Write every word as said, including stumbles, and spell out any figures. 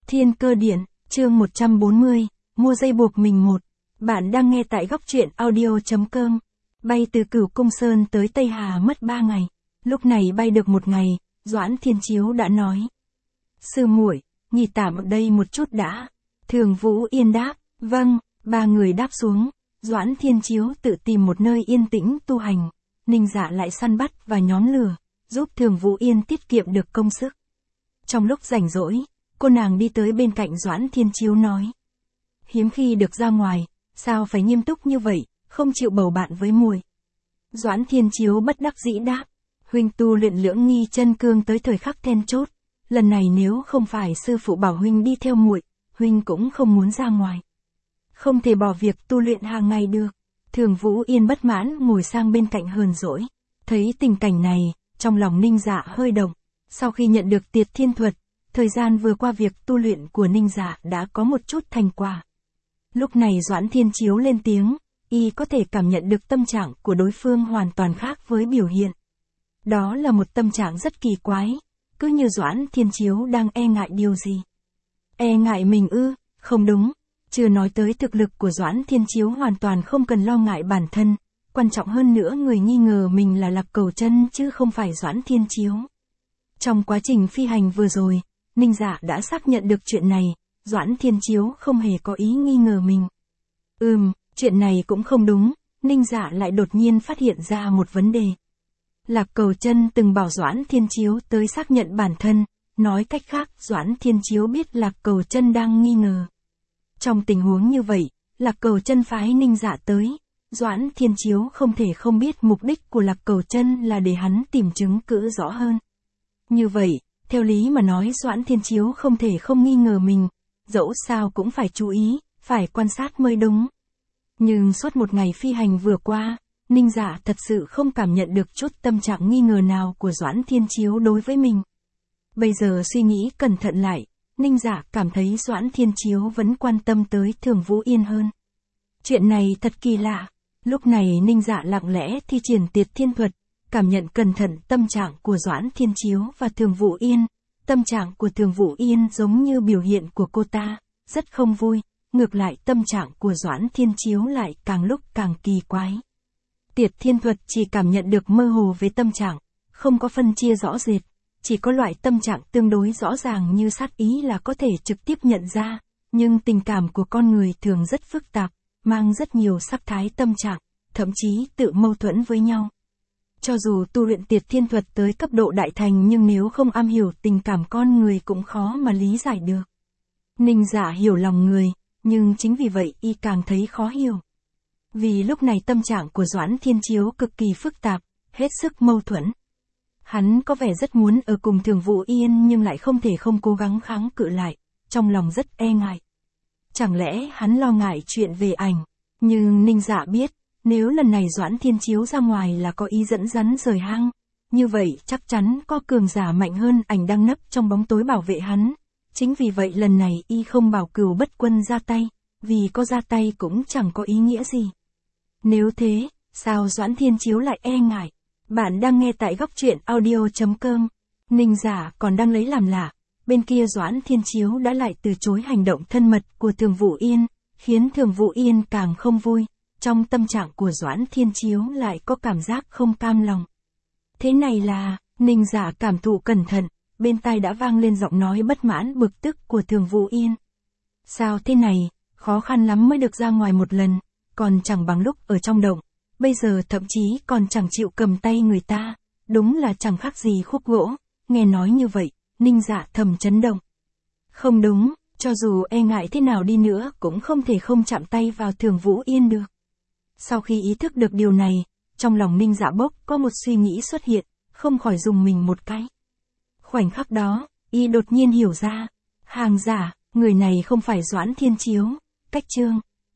Thiên Cơ Điện, chương một trăm bốn mươi, mua dây buộc mình một. Bạn đang nghe tại góc truyện audio.com. Bay từ Cửu Cung Sơn tới Tây Hà mất ba ngày. Lúc này bay được một ngày, Doãn Thiên Chiếu đã nói. Sư muội, nghỉ tạm ở đây một chút đã. Thường Vũ Yên đáp, vâng, ba người đáp xuống. Doãn Thiên Chiếu tự tìm một nơi yên tĩnh tu hành. Ninh Dạ lại săn bắt và nhóm lửa, giúp Thường Vũ Yên tiết kiệm được công sức. Trong lúc rảnh rỗi, cô nàng đi tới bên cạnh Doãn Thiên Chiếu nói. Hiếm khi được ra ngoài, sao phải nghiêm túc như vậy, không chịu bầu bạn với muội. Doãn Thiên Chiếu bất đắc dĩ đáp. Huynh tu luyện lưỡng nghi chân cương tới thời khắc then chốt. Lần này nếu không phải sư phụ bảo huynh đi theo muội, huynh cũng không muốn ra ngoài. Không thể bỏ việc tu luyện hàng ngày được. Thường Vũ Yên bất mãn ngồi sang bên cạnh hờn dỗi. Thấy tình cảnh này, trong lòng Ninh Dạ hơi động. Sau khi nhận được Tiệt Thiên Thuật, thời gian vừa qua việc tu luyện của Ninh Dạ đã có một chút thành quả. Lúc này Doãn Thiên Chiếu lên tiếng, y có thể cảm nhận được tâm trạng của đối phương hoàn toàn khác với biểu hiện. Đó là một tâm trạng rất kỳ quái, cứ như Doãn Thiên Chiếu đang e ngại điều gì. E ngại mình ư, không đúng, chưa nói tới thực lực của Doãn Thiên Chiếu hoàn toàn không cần lo ngại bản thân, quan trọng hơn nữa người nghi ngờ mình là Lạc Cầu Chân chứ không phải Doãn Thiên Chiếu. Trong quá trình phi hành vừa rồi, Ninh Dạ đã xác nhận được chuyện này, Doãn Thiên Chiếu không hề có ý nghi ngờ mình. Ừm, chuyện này cũng không đúng, Ninh Dạ lại đột nhiên phát hiện ra một vấn đề. Lạc Cầu Chân từng bảo Doãn Thiên Chiếu tới xác nhận bản thân, nói cách khác Doãn Thiên Chiếu biết Lạc Cầu Chân đang nghi ngờ. Trong tình huống như vậy, Lạc Cầu Chân phái Ninh Dạ tới, Doãn Thiên Chiếu không thể không biết mục đích của Lạc Cầu Chân là để hắn tìm chứng cứ rõ hơn. Như vậy, theo lý mà nói Doãn Thiên Chiếu không thể không nghi ngờ mình, dẫu sao cũng phải chú ý, phải quan sát mới đúng. Nhưng suốt một ngày phi hành vừa qua, Ninh Dạ thật sự không cảm nhận được chút tâm trạng nghi ngờ nào của Doãn Thiên Chiếu đối với mình. Bây giờ suy nghĩ cẩn thận lại, Ninh Dạ cảm thấy Doãn Thiên Chiếu vẫn quan tâm tới Thường Vũ Yên hơn. Chuyện này thật kỳ lạ. Lúc này Ninh Dạ lặng lẽ thi triển Tiệt Thiên Thuật, cảm nhận cẩn thận tâm trạng của Doãn Thiên Chiếu và Thường Vũ Yên. Tâm trạng của Thường Vũ Yên giống như biểu hiện của cô ta, rất không vui, ngược lại tâm trạng của Doãn Thiên Chiếu lại càng lúc càng kỳ quái. Tiệt Thiên Thuật chỉ cảm nhận được mơ hồ về tâm trạng, không có phân chia rõ rệt, chỉ có loại tâm trạng tương đối rõ ràng như sát ý là có thể trực tiếp nhận ra, nhưng tình cảm của con người thường rất phức tạp, mang rất nhiều sắc thái tâm trạng, thậm chí tự mâu thuẫn với nhau. Cho dù tu luyện Tiệt Thiên Thuật tới cấp độ đại thành nhưng nếu không am hiểu tình cảm con người cũng khó mà lý giải được. Ninh Dạ hiểu lòng người, nhưng chính vì vậy y càng thấy khó hiểu. Vì lúc này tâm trạng của Doãn Thiên Chiếu cực kỳ phức tạp, hết sức mâu thuẫn. Hắn có vẻ rất muốn ở cùng Thường Vũ Yên nhưng lại không thể không cố gắng kháng cự lại, trong lòng rất e ngại. Chẳng lẽ hắn lo ngại chuyện về ảnh, nhưng Ninh Dạ biết, nếu lần này Doãn Thiên Chiếu ra ngoài là có ý dẫn rắn rời hang, như vậy chắc chắn có cường giả mạnh hơn ảnh đang nấp trong bóng tối bảo vệ hắn. Chính vì vậy lần này y không bảo Cửu Bất Quân ra tay, vì có ra tay cũng chẳng có ý nghĩa gì. Nếu thế, sao Doãn Thiên Chiếu lại e ngại? Bạn đang nghe tại góc truyện audio.com. Ninh Dạ còn đang lấy làm lạ, bên kia Doãn Thiên Chiếu đã lại từ chối hành động thân mật của Thường Vũ Yên, khiến Thường Vũ Yên càng không vui. Trong tâm trạng của Doãn Thiên Chiếu lại có cảm giác không cam lòng. Thế này là, Ninh Dạ cảm thụ cẩn thận, bên tai đã vang lên giọng nói bất mãn bực tức của Thường Vũ Yên. Sao thế này, khó khăn lắm mới được ra ngoài một lần, còn chẳng bằng lúc ở trong động, bây giờ thậm chí còn chẳng chịu cầm tay người ta, đúng là chẳng khác gì khúc gỗ. Nghe nói như vậy, Ninh Dạ thầm chấn động. Không đúng, cho dù e ngại thế nào đi nữa cũng không thể không chạm tay vào Thường Vũ Yên được. Sau khi ý thức được điều này, trong lòng Ninh Dạ bốc có một suy nghĩ xuất hiện, không khỏi dùng mình một cái. Khoảnh khắc đó, y đột nhiên hiểu ra, hàng giả, người này không phải Doãn Thiên Chiếu, cách chương.